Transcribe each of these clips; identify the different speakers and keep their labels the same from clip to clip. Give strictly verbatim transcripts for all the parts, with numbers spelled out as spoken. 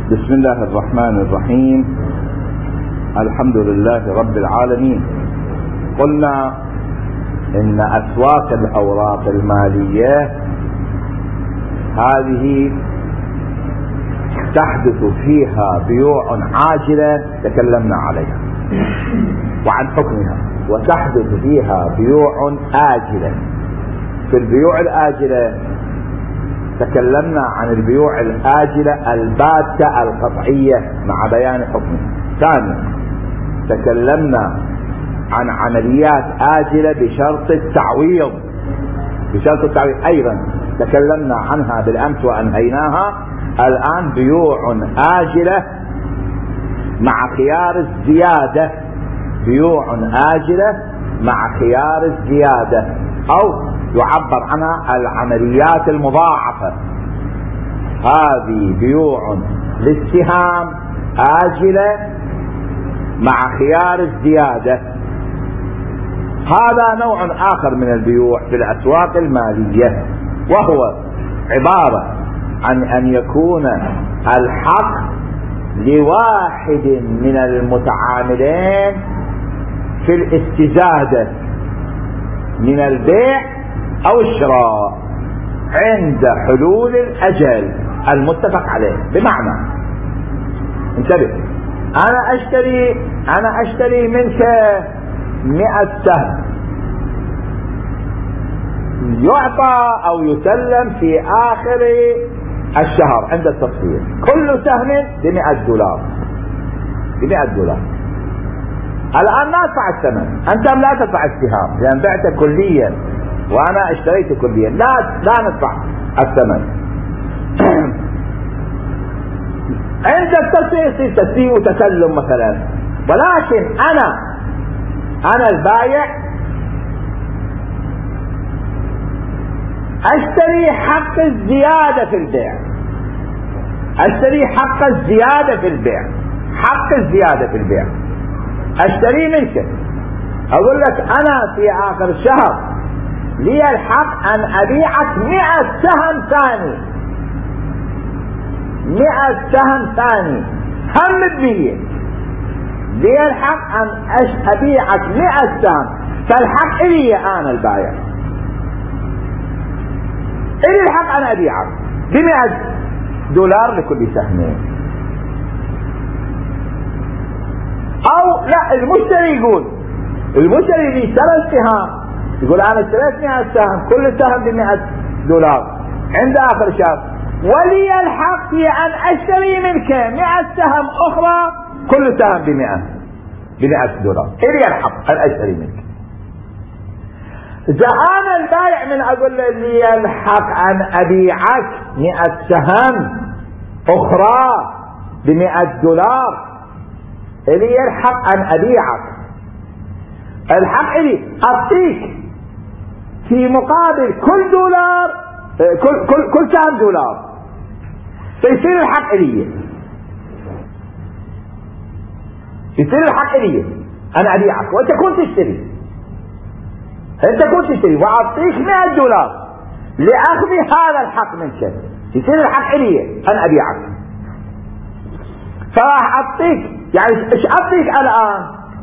Speaker 1: بسم الله الرحمن الرحيم. الحمد لله رب العالمين. قلنا إن أسواق الأوراق المالية هذه تحدث فيها بيوع عاجلة تكلمنا عليها وعن حكمها، وتحدث فيها بيوع آجلة. في البيوع الآجلة تكلمنا عن البيوع الآجلة الباتة القطعية مع بيان حكمها. ثانيا تكلمنا عن عمليات آجلة بشرط التعويض بشرط التعويض أيضا تكلمنا عنها بالأمس وأنهيناها. الآن بيوع آجلة مع خيار الزيادة، بيوع آجلة مع خيار الزيادة، أو يعبر عنها العمليات المضاعفة. هذه بيوع للسهام آجلة مع خيار الزيادة. هذا نوع آخر من البيوع في الأسواق المالية، وهو عبارة عن أن يكون الحق لواحد من المتعاملين في الاستزادة من البيع أو الشراء عند حلول الأجل المتفق عليه. بمعنى انتبه، أنا أشتري أنا أشتري منك مئة سهم، يعطى أو يسلم في آخر الشهر عند التصفية، كل سهم بمئة دولار بمئة دولار. الآن لا أدفع الثمن، أنت لا تدفع السهام لأن بعت كليا وأنا اشتريت كليا، لا لا ندفع الثمن. عند التصفية يصير تسليم وتسلم مثلا، ولكن أنا أنا البايع أشتري حق الزيادة في البيع أشتري حق الزيادة في البيع حق الزيادة في البيع أشتري منك، أقول لك أنا في آخر الشهر لي الحق أن أبيعك مئة سهم ثاني مئة سهم ثاني هم بمية، لي الحق أن أبيعك مئة سهم، فالحق إلي أنا البايع، إلي الحق أن أبيعك بمئة دولار لكل سهمين. أو لا، المشتري يقول المشتري اللي اشترى السهام يقول أنا اشتريت مئة سهم، كل سهم بمئة دولار عند آخر الشهر، ولي الحق في أن أشتري منك مئة سهم أخرى كل سهم بمئة بمئة دولار، إلي الحق أن أشتري منك. إذا أنا البائع من أقول لي الحق أن أبيعك مئة سهم أخرى بمئة دولار، إلي الحق أن أبيعك، الحق إلي أعطيك في مقابل كل دولار كل كل كل سهم دولار، فيصير الحق إلي يصير الحق إلي أن أبيعك، وأنت كنت تشتري أنت كنت تشتري وأعطيك مئة دولار لأخذ هذا الحق منك، يصير الحق إلي أن أبيعك. فراح أعطيك، يعني إيش أعطيك الآن؟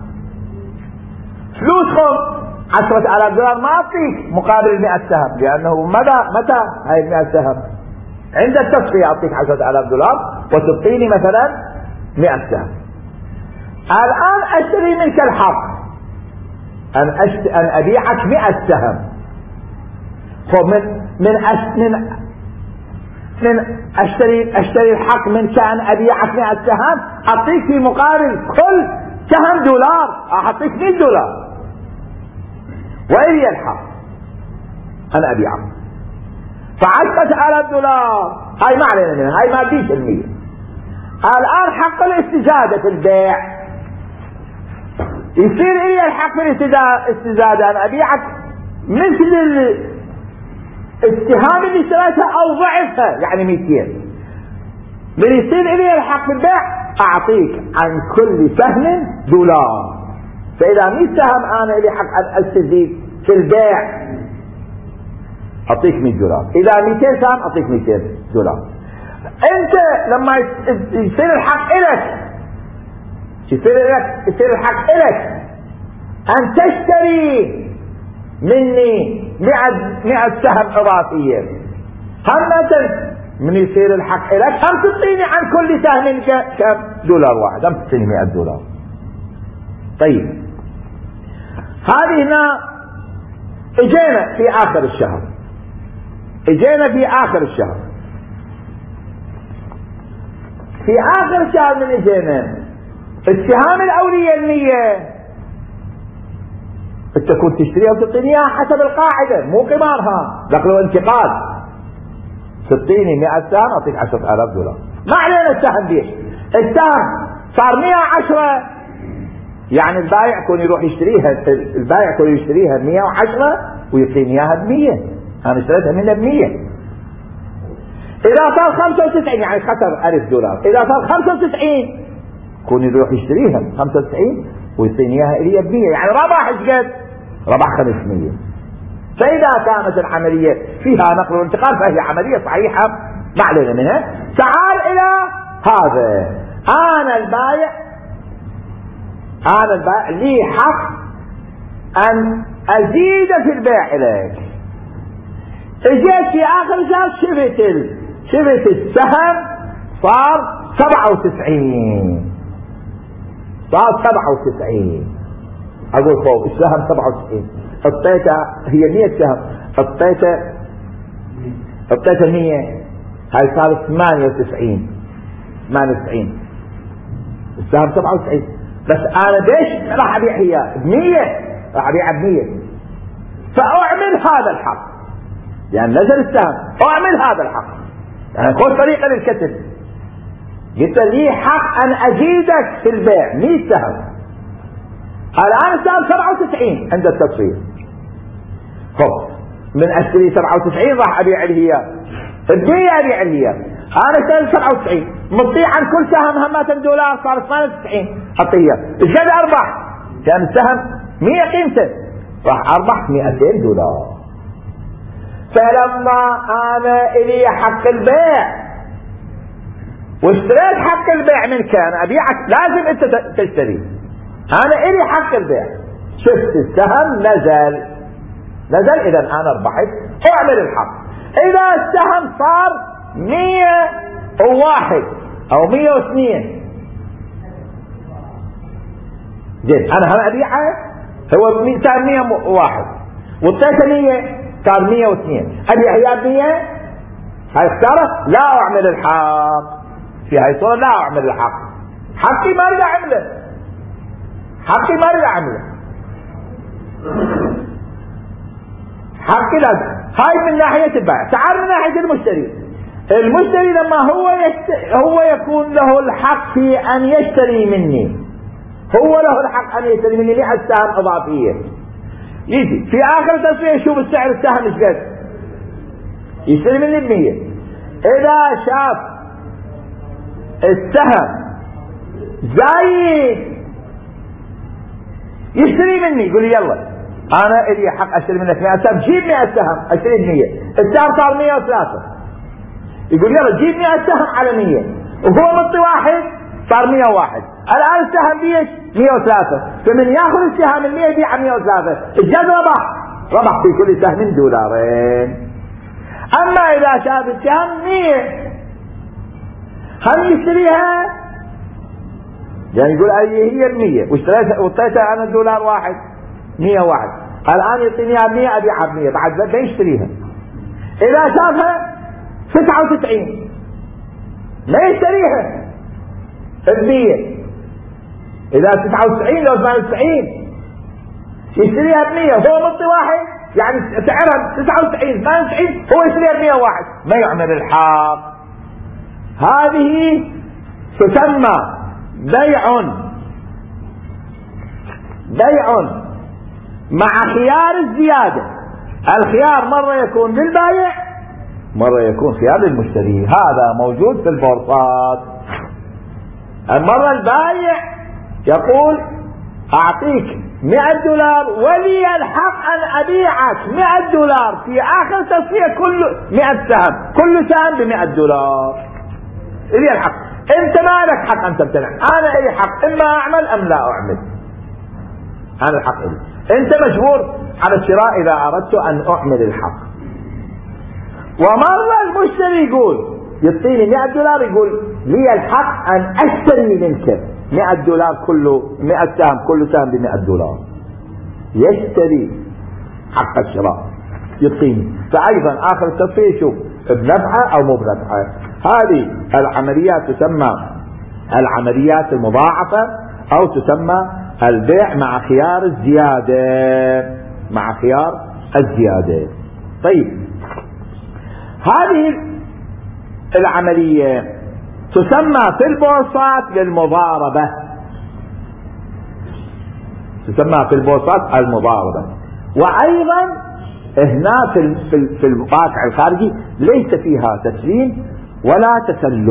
Speaker 1: فلوسكم عشرة آلاف دولار، ما أعطيك مقابل مئة سهم، لأنه متى متى هاي المئة سهم؟ عند التصفية أعطيك عشرة آلاف دولار وتعطيني مثلا مئة سهم. الآن أشتري منك الحق أن أشت... أن أبيعك مئة سهم، فمن من أش... من من أشتري أشتري الحق منك أن أبيعك مئة سهم، أعطيك في مقابل كل سهم دولار، أعطيك مئة دولار، وإلي الحق أن أبيعك. فعشرة آلاف دولار هاي ما علينا منها، هاي ما فيش المية. الآن حق الاستزادة في البيع، يصير إلي الحق في الاستزادة أن أبيعك مثل السهام اللي اشتريتها أو ضعفها، يعني مئتين. من يصير إلي الحق في البيع أعطيك عن كل سهم دولار، فإذا مئة سهم أنا إلي حق أن أستزيد في البيع أعطيك مئة دولار، إذا مئتين سهم أعطيك مئتين دولار. انت لما يصير الحق الك يصير لك يصير الحق الك ان تشتري مني مئة مئة سهم اضافية، هم من يصير الحق لك هم تعطيني عن كل سهم كم دولار واحد، هم تعطيني مئة دولار. طيب هذه هنا اجينا في اخر الشهر، اجينا في اخر الشهر في اخر الشهر من اجينا السهام الاولية المية انت كنت تشتريها وتعطيني اياها حسب القاعدة، مو قمارها دخل وانتقاد. تعطيني مئة سهم اعطيك عشرة آلاف دولار، ما علينا السهم بيش. السهم صار مئة وعشرة، يعني البايع يكون يروح يشتريها، البايع يكون يشتريها مئة وعشرة ويعطيني اياها بمية، انا اشتريتها منه بمية. اذا صار خمسة وتسعين يعني خسر ألف دولار، اذا صار خمسة وتسعين يكون يروح يشتريها خمسة وتسعين ويعطيني اياها الي بمية، يعني ربح ايش قد؟ ربح خمسمية. فاذا كانت العملية فيها نقل وانتقال فهي عملية صحيحة ما علينا منها. تعال الى هذا، انا البايع انا البايع لي حق ان ازيد في البيع اليك. اجيت في اخر شهر شفت ال... شفت السهم صار سبعة وتسعين، صار سبعة وتسعين. اقول فوق السهم سبعة وتسعين، حطيتها هي مئة سهم، حطيتها حطيتها مئة، هاي صارت ثمانية وتسعين ثمانية وتسعين، السهم سبعة وتسعين. بس انا ليش راح ابيع هي بمية؟ راح ابيع بمية، فاعمل هذا الحق، يعني نزل السهم اعمل هذا الحق، يعني خذ طريقة للكسب. قلت لي حق ان ازيدك في البيع مئة سهم، الان السهم سبعة وتسعين عند التصفية. خب من اشتري سبعة وتسعين راح ابيع الهي بمية، ابيع الهي انا اشتري سبعة وتسعين مطيع عن كل سهم همات دولار، صار ثمانية وتسعين اعطيه. ايش قد اربح؟ كان السهم مئة قيمته، راح اربح مئتين دولار. فلما انا الي حق البيع واشتريت حق البيع منك، انا ابيعك لازم انت تشتري، انا الي حق البيع، شفت السهم نزل نزل اذا انا ربحت، اعمل الحق. اذا السهم صار مئة وواحد او مئة واثنين زين، انا هم ابيعه، هو سهم مئة وواحد والثالثة مئة صار مئة واثنين، ابيع هي مئة، هاي اختارت لا اعمل الحق في هاي الصورة، لا اعمل الحق، حقي ما ارجع اعمله، حقي ما ارجع اعمله، حقي لازم. هاي من ناحية البائع. تعال من ناحية المشتري. المشتري لما هو يشت... هو يكون له الحق في ان يشتري مني، هو له الحق ان يشتري مني مئة سهم اضافية، يجي في اخر تصفية يشوف السعر السهم ايش قد، يشتري مني بمية. اذا شاف السهم زايد يشتري مني، يقول لي يلا انا الي حق اشتري منك مئة سهم، جيب مئة سهم اشتري بمية، السهم صار مئة وثلاثة، يقول يلا جيب مئة سهم على مية، وهو مطي واحد صار مئة وواحد، الان السهم بيش مئة وثلاثة، فمن ياخذ السهم المئة يبيع مئة وثلاثة، الجد ربح ربح في كل سهم دولارين. اما اذا شاف السهم مئة هم يشتريها، يعني يقول هي المية واشتريتها وطيتها انا دولار واحد مئة واحد، الان يعطينيها مئة ابيعها بمية، بعد لا يشتريها. اذا شافها تسعة وتسعين ما يشتريها بمية، اذا تسعة وتسعين لو ثمانية وتسعين يشتريها بمية، هو مطي واحد يعني سعرها تسعة وتسعين ثمانية وتسعين، هو يشتريها بمية واحد، ما يعمل الحق. هذه تسمى بيع بيع مع خيار الزيادة. الخيار مرة يكون للبائع مرة يكون خيار للمشتري، هذا موجود في البورصات. المرة البائع يقول اعطيك مئة دولار ولي الحق ان ابيعك مئة دولار في اخر تصفية، كل مئة سهم كل سهم بمئة دولار. لي الحق. انت ما لك حق ان تمتنع، انا لي حق اما اعمل ام لا اعمل، هذا الحق لي. انت مجبور على الشراء اذا اردت ان اعمل الحق. ومرة المشتري يقول يعطيني مئة دولار، يقول لي الحق ان اشتري منك مئة دولار، كله مئة سهم، كل سهم بمئة دولار، يشتري حق الشراء يعطيني. فايضا اخر التصفية يشوف بنفعه او مو بنفعه. هذه العمليات تسمى العمليات المضاعفة او تسمى البيع مع خيار الزيادة، مع خيار الزيادة. طيب هذه العملية تسمى في البورصات بالمضاربة، تسمى في البورصات المضاربة. وايضا هنا في, في, في الواقع الخارجي ليس فيها تسليم ولا تسلم،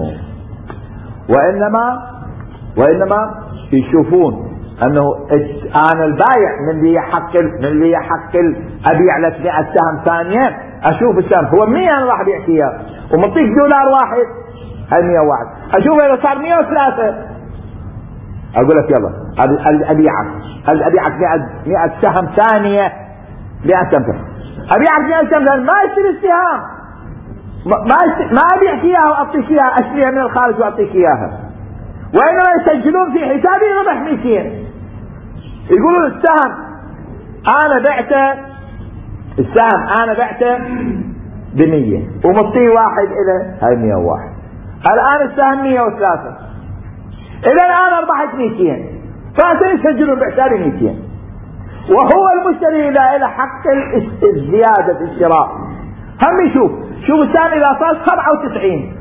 Speaker 1: وانما وانما يشوفون انه انا البايع من لي حق من لي حق ابيع لك مئة سهم ثانية، اشوف السهم هو مية انا راح ابيع فيها ومعطيك دولار واحد، هاي مية واحد، اشوف اذا صار مية وثلاثة اقول لك يلا ابيعك ابيعك مئة سهم ثانية، مئة سهم ابيعك مئة سهم ثانية، ما اشتري السهام، ما ما ابيع فيها واعطيك اياها، اشتريها من الخارج واعطيك اياها، وانما يسجلون في حسابي ربح مئتين، يقولون السهم انا بعته السهم انا بعته بمية ومطيه واحد الى هاي مية وواحد، الان السهم مية وثلاثة، اذا انا ربحت مئتين، فسيسجلون بحسابي مئتين، وهو المشتري لا له حق الزيادة في الشراء. هم يشوف شوف السهم اذا صار سبعة وتسعين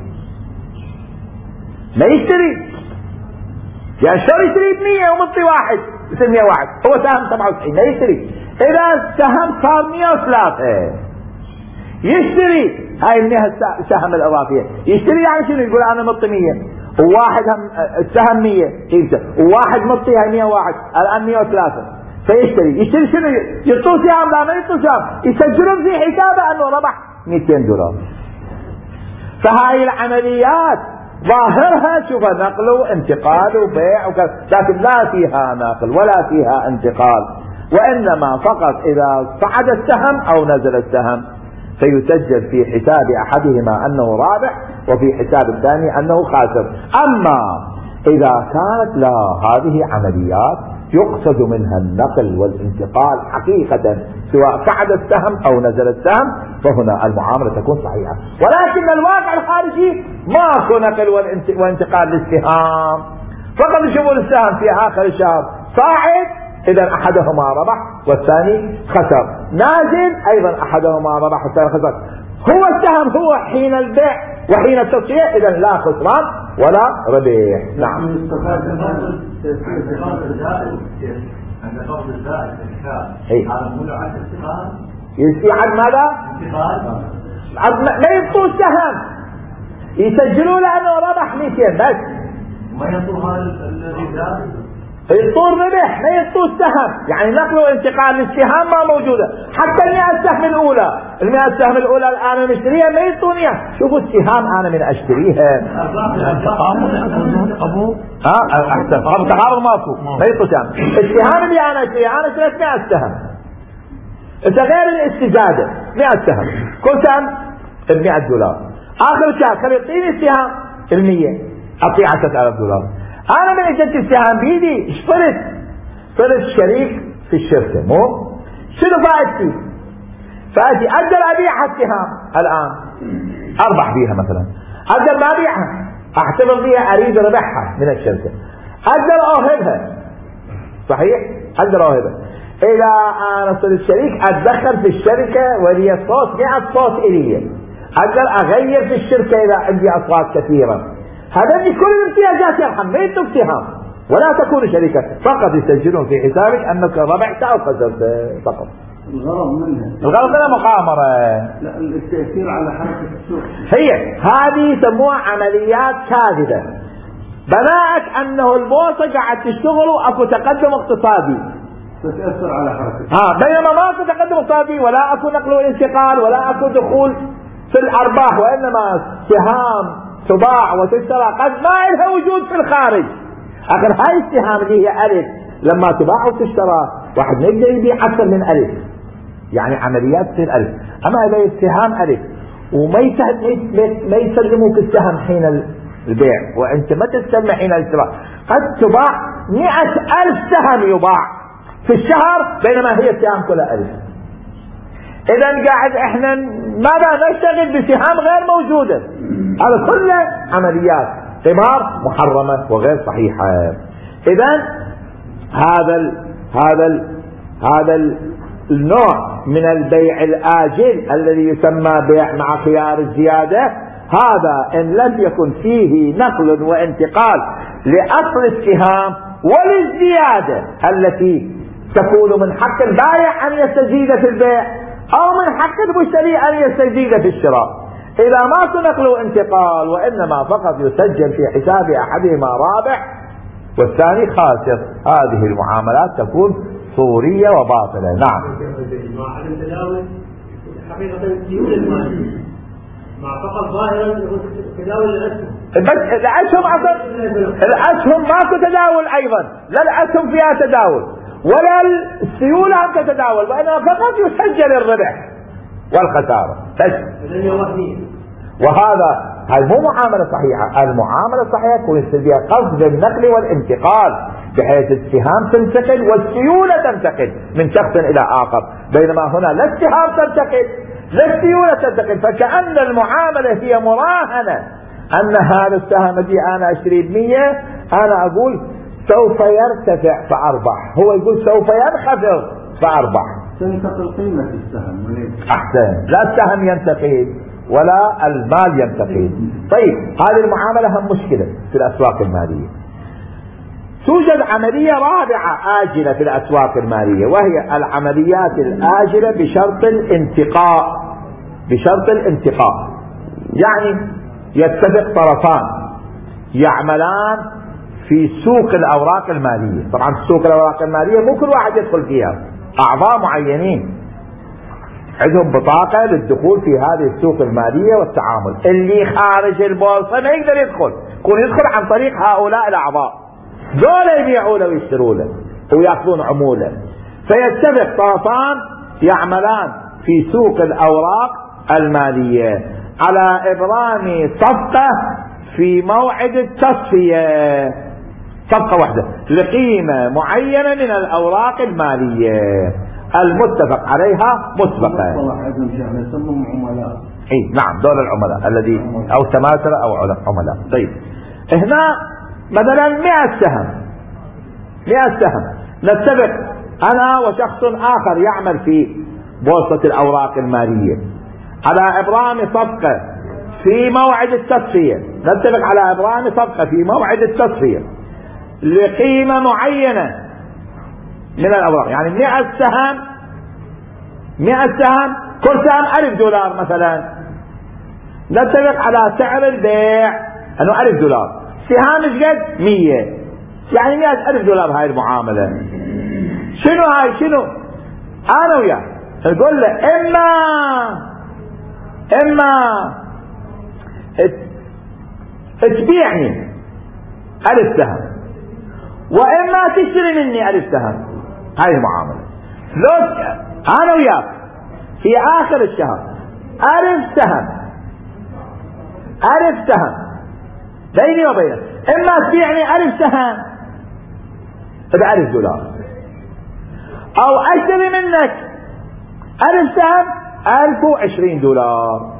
Speaker 1: ما يشتري، يعني شو يشتري بمية ومطي واحد يصير مية واحد، هو سهم سبعة وتسعين ما يشتري. اذا السهم صار مية وثلاثة يشتري هاي المئة سهم الاضافية، يشتري يعني شنو؟ يقول انا مطي مية وواحد هم السهم مية وواحد مطي هاي مية وواحد، الان مية وثلاثة، فيشتري يشتري شنو؟ يعطوه سهم؟ لا ما يعطوه سهم، يسجلون في حسابه انه ربح مئتين دولار. فهاي العمليات ظاهرها شوف نقل وانتقال وبيع وكذا، لكن لا فيها نقل ولا فيها انتقال، وانما فقط اذا صعد السهم او نزل السهم فيسجل في حساب احدهما انه رابح وفي حساب الثاني انه خاسر. اما اذا كانت لا هذه عمليات يقصد منها النقل والانتقال حقيقة، سواء صعد السهم او نزل السهم، فهنا المعاملة تكون صحيحة. ولكن الواقع الخارجي ماكو نقل وانتقال للسهام، فقط يشوفون السهم في اخر الشهر صاعد، اذا احدهما ربح والثاني خسر، نازل ايضا احدهما ربح والثاني خسر. هو السهم هو حين البيع وحين التصفية، اذا لا خسران ولا ربح. نعم. يستيعد ماذا؟ ما يبطوا السهم، يسجلوا له انه ربح مئتين بس، ما يبطوا هذا الذي يطور ربح، ما يطور السهم، يعني نقل وانتقال للسهام ما موجودة. حتى المئة السهم الأولى المئة السهم الأولى الآن أنا مشتريها ما يطونيها، شوفوا السهام أنا من أشتريها أبو ها أحسن أبو تقارب ماكو ما يطور سهم. السهام اللي أنا أشتريها أنا اشتريت مئة سهم، إذا غير الاستزادة مئة سهم، كل سهم بمئة دولار، آخر الشهر خلي يعطيني السهام المية أعطيه عشرة آلاف دولار. انا من اجت السهام بيدي اشتريت صرت شريك في الشركة، مو شنو فائدتي؟ فائدتي اقدر ابيعها السهام الان اربح بيها، مثلا اقدر ما ابيعها احتفظ بيها اريد ربحها من الشركة، اقدر اوهبها صحيح، اقدر اوهبها. اذا انا صرت شريك اتدخل في الشركة ولي الصوت مئة صوت الي، اقدر اغير في الشركة اذا عندي اصوات كثيرة، هذا كل الامتيازات يرحم ما يدوك سهام ولا تكون شركة، فقط يسجلون في حسابك انك ربحت او خسرت فقط.
Speaker 2: الغرض منها
Speaker 1: الغرض منها مقامرة،
Speaker 2: لا التأثير على حركة السوق،
Speaker 1: هي هذه يسموها عمليات كاذبة، بناءك انه البورصة قاعد تشتغل واكو تقدم اقتصادي
Speaker 2: تتأثر على حركة
Speaker 1: ها، بينما ما اكو تقدم اقتصادي ولا اكو نقل وانتقال ولا اكو دخول في الارباح، وانما سهام تباع وتشترى قد ما لها وجود في الخارج. اخر هاي السهام اللي هي الف لما تباع وتشترى واحد ما يقدر يبيع اكثر من الف، يعني عمليات تصير الف. اما اذا السهام الف وما ما يسلموك السهم حين البيع وانت ما تستلم حين الشراء، قد تباع مئة الف سهم يباع في الشهر بينما هي السهام كلها الف. اذا قاعد احنا ماذا نشتغل بسهام غير موجودة؟ هذا كله عمليات قمار محرمة وغير صحيحة. اذا هذا ال هذا ال هذا ال النوع من البيع الآجل الذي يسمى بيع مع خيار الزيادة، هذا إن لم يكن فيه نقل وانتقال لأصل السهام وللزيادة التي تكون من حق البائع أن يستزيد في البيع أو من حق المشتري أن يستزيد في الشراء، إذا ما نقل وانتقال وإنما فقط يسجل في حساب أحدهما رابح والثاني خاسر، هذه المعاملات تكون صورية وباطلة. نعم.
Speaker 3: مع عدم تداول حقيقة الديون المالية مع فقط ظاهرا تداول الأسهم.
Speaker 1: بس الأسهم أصلا الأسهم ماكو تداول أيضا، لا الأسهم فيها تداول ولا السيولة هم تتداول، وإنما فقط يسجل الربح والخسارة بس. وهذا هذه مو معاملة صحيحة. المعاملة الصحيحة يكون يصير بها قصد النقل والانتقال بحيث السهام تنتقل والسيولة تنتقل من شخص إلى آخر، بينما هنا لا السهام تنتقل لا السيولة تنتقل، فكأن المعاملة هي مراهنة أن هذا السهم الذي أنا أشتري بمية أنا أقول سوف يرتفع فأربح، هو يقول سوف ينخفض فأربح.
Speaker 2: تنتقل قيمة السهم.
Speaker 1: أحسن، لا السهم ينتقل ولا المال ينتقل. طيب هذه المعاملة هم مشكلة في الأسواق المالية. توجد عملية رابعة آجلة في الأسواق المالية، وهي العمليات الآجلة بشرط الانتقاء. بشرط الانتقاء يعني يتفق طرفان يعملان في سوق الأوراق المالية. طبعا سوق الأوراق المالية مو كل واحد يدخل فيها، أعضاء معينين عندهم بطاقة للدخول في هذه السوق المالية والتعامل. اللي خارج البورصة ما يقدر يدخل، يكون يدخل عن طريق هؤلاء الأعضاء، دول يبيعوا له ويشتروا له ويأخذون عمولة. فيتفق طرفان يعملان في سوق الأوراق المالية على إبرام صفقة في موعد التصفية، صفقة واحدة لقيمة معينة من الأوراق المالية المتفق عليها مسبقا.
Speaker 2: يسمون عملاء.
Speaker 1: اي نعم، دول العملاء الذي او سماسرة او عملاء. طيب هنا مثلا مئة سهم، مئة سهم نتفق انا وشخص اخر يعمل في بورصة الاوراق المالية على ابرام صفقة في موعد التصفية، نتفق على ابرام صفقة في موعد التصفية لقيمة معينة من الأوراق، يعني مئة سهم، مئة سهم كل سهم ألف دولار مثلا، نتفق على سعر البيع أنه ألف دولار، سهام ايش قد؟ مية، يعني مئة ألف دولار هاي المعاملة. شنو هاي؟ شنو؟ أنا وياه نقول له إما إما تبيعني ألف سهم وإما تشتري مني ألف سهم. هاي المعاملة. لو أنا وياك في آخر الشهر ألف سهم، ألف سهم بيني وبينك، إما تبيعني ألف سهم بألف دولار أو أشتري منك ألف سهم ألف وعشرين دولار،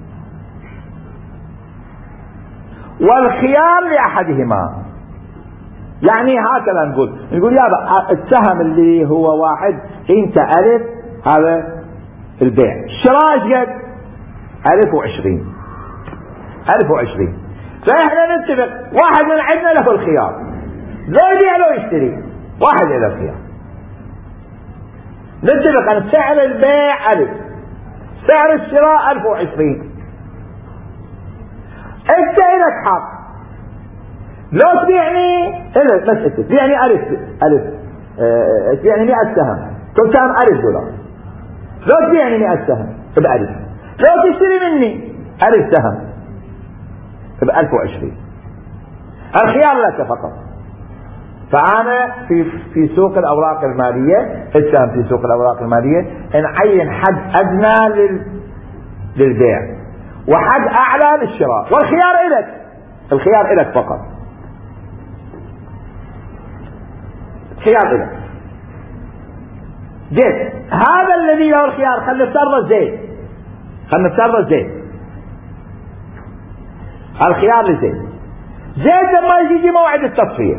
Speaker 1: والخيار لأحدهما. يعني هكذا نقول نقول يابا السهم اللي هو واحد انت ألف، هذا البيع، الشراء ايش قد؟ ألف وعشرين، ألف وعشرين. فإحنا نتفق واحد من عندنا له الخيار، لو يبيع لو يشتري، واحد له الخيار. نتفق أن سعر البيع ألف، سعر الشراء ألف وعشرين. انت لك حق لو تبيعني إلا بس تبيعني ألف ألف اه تبيعني مئة سهم، كل سهم ألف دولار. لو تبيعني مئة سهم بألف، لو تشتري مني ألف سهم بألف وعشرين. الخيار لك فقط. فأنا في في سوق الأوراق المالية، السهم في سوق الأوراق المالية نعين حد أدنى لل للبيع وحد أعلى للشراء، والخيار إلك، الخيار إلك فقط، خيار إلك. زيد هذا الذي له الخيار، خلنا نفترض زيد، خلنا نفترض زيد، الخيار لزيد. زيد لما يجي موعد التصفية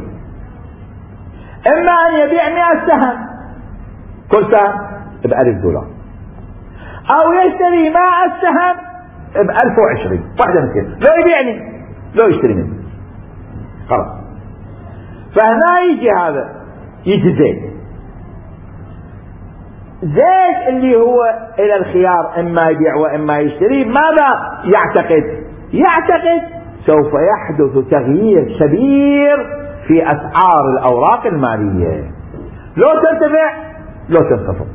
Speaker 1: إما أن يبيع مئة سهم، كل سهم بألف دولار، أو يشتري مئة سهم بألف وعشرين، واحدة من كده، لو يبيعني لو يشتري مني خلاص. فهنا يجي هذا، يجي زيد. زيد اللي هو إلى الخيار إما يبيع وإما يشتري، ماذا يعتقد؟ يعتقد سوف يحدث تغيير كبير في أسعار الأوراق المالية، لو ترتفع لو تنخفض.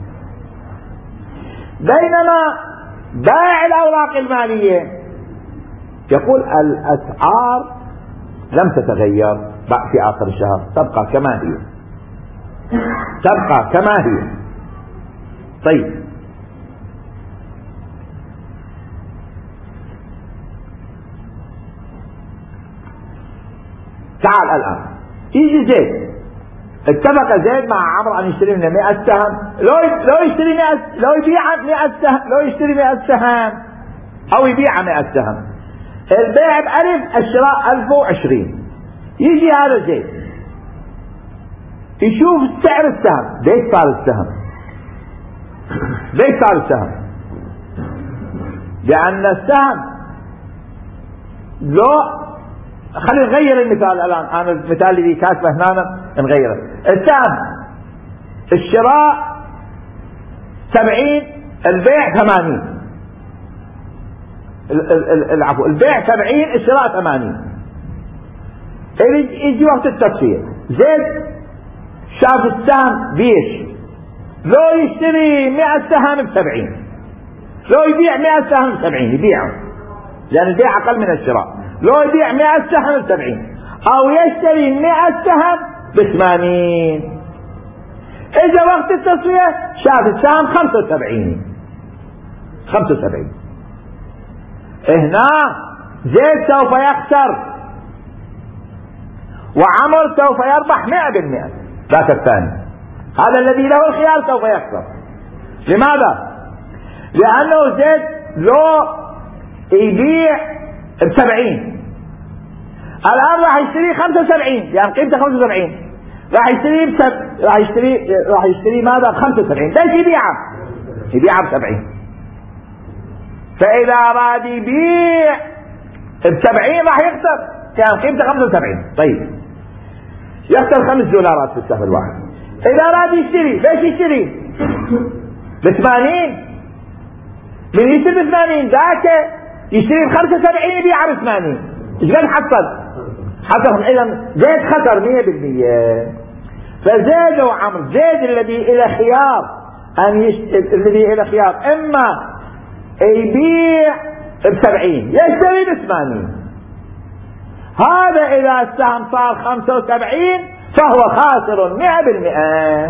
Speaker 1: بينما بائع الأوراق المالية يقول الأسعار لم تتغير في آخر الشهر، تبقى كما هي، تبقى كما هي. طيب تعال الآن يجي زيد، اتفق زيد مع عمرو أن يشتري منه مئة سهم، لو لو يشتري مئة، لو يبيع مئة سهم، لو يشتري مئة سهم أو يبيع مئة سهم، البيع بألف، الشراء ألف وعشرين. يجي هذا زيد يشوف سعر السهم، ليش صار السهم؟ ليش صار السهم؟ لأن السهم لو، خلينا نغير المثال الآن، أنا المثال اللي كاتبه هنا نغيره. السهم الشراء سبعين، البيع ثمانين، العفو البيع سبعين، الشراء ثمانين. يجي وقت التصفية، زيد شاف السهم بيش، لو يشتري مئة سهم بسبعين، لو يبيع مئة سهم بسبعين يبيعه، لأن البيع أقل من الشراء. لو يبيع مئة سهم بسبعين، أو يشتري مئة سهم بثمانين. إذا وقت التصفية شاف السهم خمسة وسبعين، خمسة وسبعين، هنا زيد سوف يخسر وعمر سوف يربح مئة بالمئة. ذاك الثاني، هذا الذي له الخيار سوف يخسر. لماذا؟ لأنه زيد لو يبيع بسبعين، الآن راح يشتري خمسة وسبعين، يعني قيمته خمسة وسبعين، راح يشتري بسب... راح يشتري راح يشتري ماذا؟ خمسة وسبعين. ليش يبيعه؟ يبيعه بسبعين. فإذا أراد يبيع بسبعين راح يخسر، يعني قيمته خمسة وسبعين. طيب يخسر خمس دولارات في السهم الواحد. إذا أراد يشتري، ليش يشتري؟ بثمانين. من يشتري بثمانين ذاك يشتري بخمسة وسبعين يبيع بثمانين. ايش قد حصل؟ حصل. إذا زيد خسر مئة بالمئة. فزيد وعمر، زيد الذي إلى خيار أن يشت... الذي إلى خيار إما يبيع بسبعين يشتري بثمانين. هذا إذا السهم صار خمسة وسبعين فهو خاسر مئة بالمئة،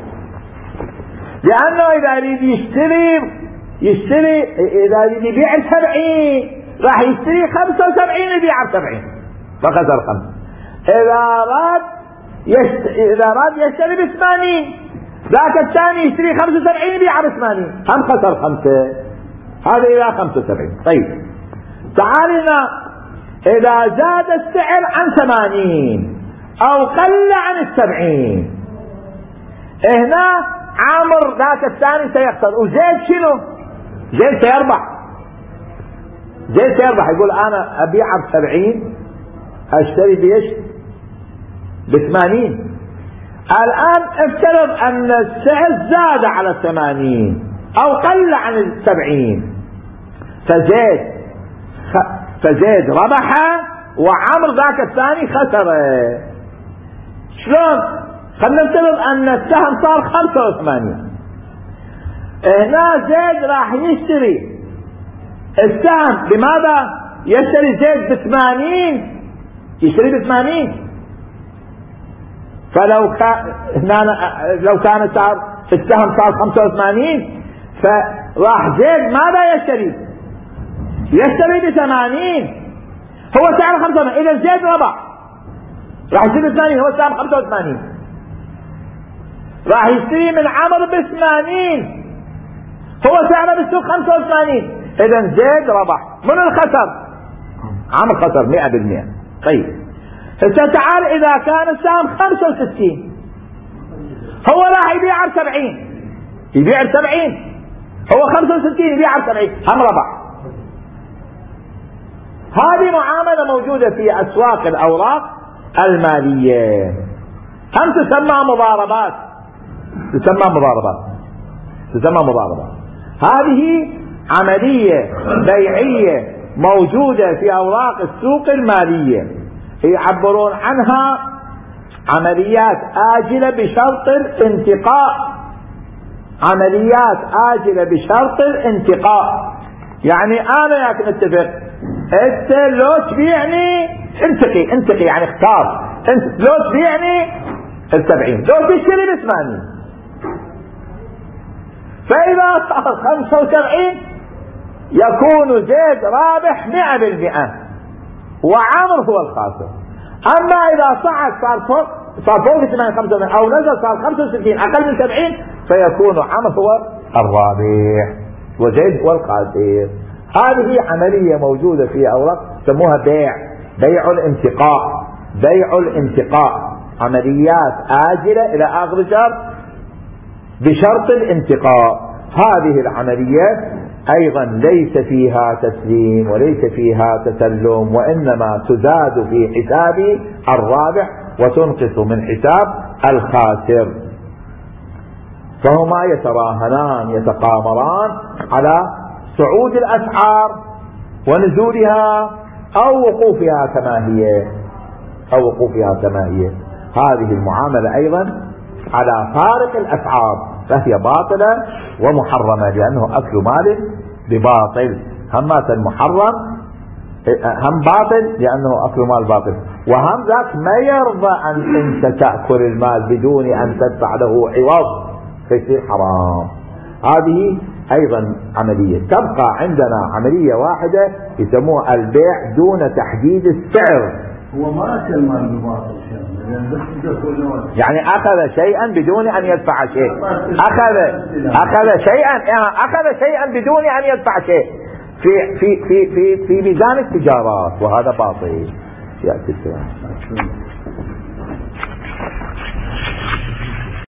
Speaker 1: لأنه إذا يريد يشتري يشتري إذا يريد يبيع بسبعين راح يشتري خمسة وسبعين يبيع بسبعين فخسر خمسة. إذا أراد يشت... إذا أراد يشتري بثمانين، ذاك الثاني يشتري خمسة وسبعين يبيع بثمانين، هم خسر خمسة. هذا إلى خمسة وسبعين. طيب تعالنا إذا زاد السعر عن ثمانين أو قل عن السبعين، هنا عمر ذاك الثاني سيخسر، وزيد شنو؟ زيد سيربح. زيد سيربح، يقول أنا أبيع بسبعين أشتري بيش بثمانين. الآن افترض أن السعر زاد على الثمانين أو قل عن السبعين، فزيد خ... فزيد ربح وعمر ذاك الثاني خسر. شلون؟ خلنا نفترض أن السهم صار خمسة وثمانين، هنا زيد راح يشتري السهم بماذا؟ يشتري زيت بثمانين، يشتري بثمانين، فلو كان لو كان سعر السهم صار خمسة وثمانين فراح زيد ماذا يشتري؟ يشتري بثمانين، هو سعر خمسة وثمانين، إذا زيد ربع راح يشتري بثمانين، هو سعر خمسة وثمانين، راح يشتري من عمر بثمانين، هو سعره بالسوق خمسة وثمانين، إذا زيد ربح. من الخسر؟ عمر خسر مئة بالمئة. طيب هسه تعال إذا كان السهم خمسة وستين، هو راح يبيع بسبعين، يبيع بسبعين، هو خمسة وستين يبيع بسبعين، هم ربح. هذه معاملة موجودة في أسواق الأوراق المالية، هم تسمى مضاربات، تسمى مضاربات، تسمى مضاربات. هذه عملية بيعية موجودة في أوراق السوق المالية، يعبرون عنها عمليات آجلة بشرط الانتقاء، عمليات آجلة بشرط الانتقاء. يعني أنا ياك نتفق، أنت لو تبيعني انتقي، انتقي يعني اختار، انت لو تبيعني السبعين، لو تشتري بثمانين، فإذا صار خمسة وسبعين يكون زيد رابح مئة بالمئة وعمر هو الخاسر. أما إذا صعد صار فوق، صار فوق ثمانين خمسة وثمانين أو نزل صار خمسة وستين أقل من سبعين، فيكون عمر هو الرابح وزيد هو الخاسر. هذه عملية موجودة في أوراق سموها بيع، بيع الانتقاء، بيع الانتقاء، عمليات آجلة إلى آخر الشهر بشرط الانتقاء. هذه العمليات أيضا ليس فيها تسليم وليس فيها تسلم، وإنما تزاد في حساب الرابح وتنقص من حساب الخاسر، فهما يتراهنان يتقامران على صعود الأسعار ونزولها أو وقوفها كما هي، أو وقوفها كما هي. هذه المعاملة أيضا على فارق الأسعار فهي باطلة ومحرمة، لأنه أكل مال بباطل، هم المحرم هم باطل لأنه أكل مال باطل، وهم ذاك ما يرضى أن أنت تأكل المال بدون أن تدفع له عوض فيصير حرام. هذه أيضا عملية. تبقى عندنا عملية واحدة يسموها البيع دون تحديد السعر.
Speaker 2: هو ما أكل مال بباطل،
Speaker 1: يعني أخذ شيئا بدون أن يدفع شيء، أخذ أخذ شيئا أخذ شيئا بدون أن يدفع شيء في في في في في ميزان التجارات، وهذا باطل. يأتي السلام.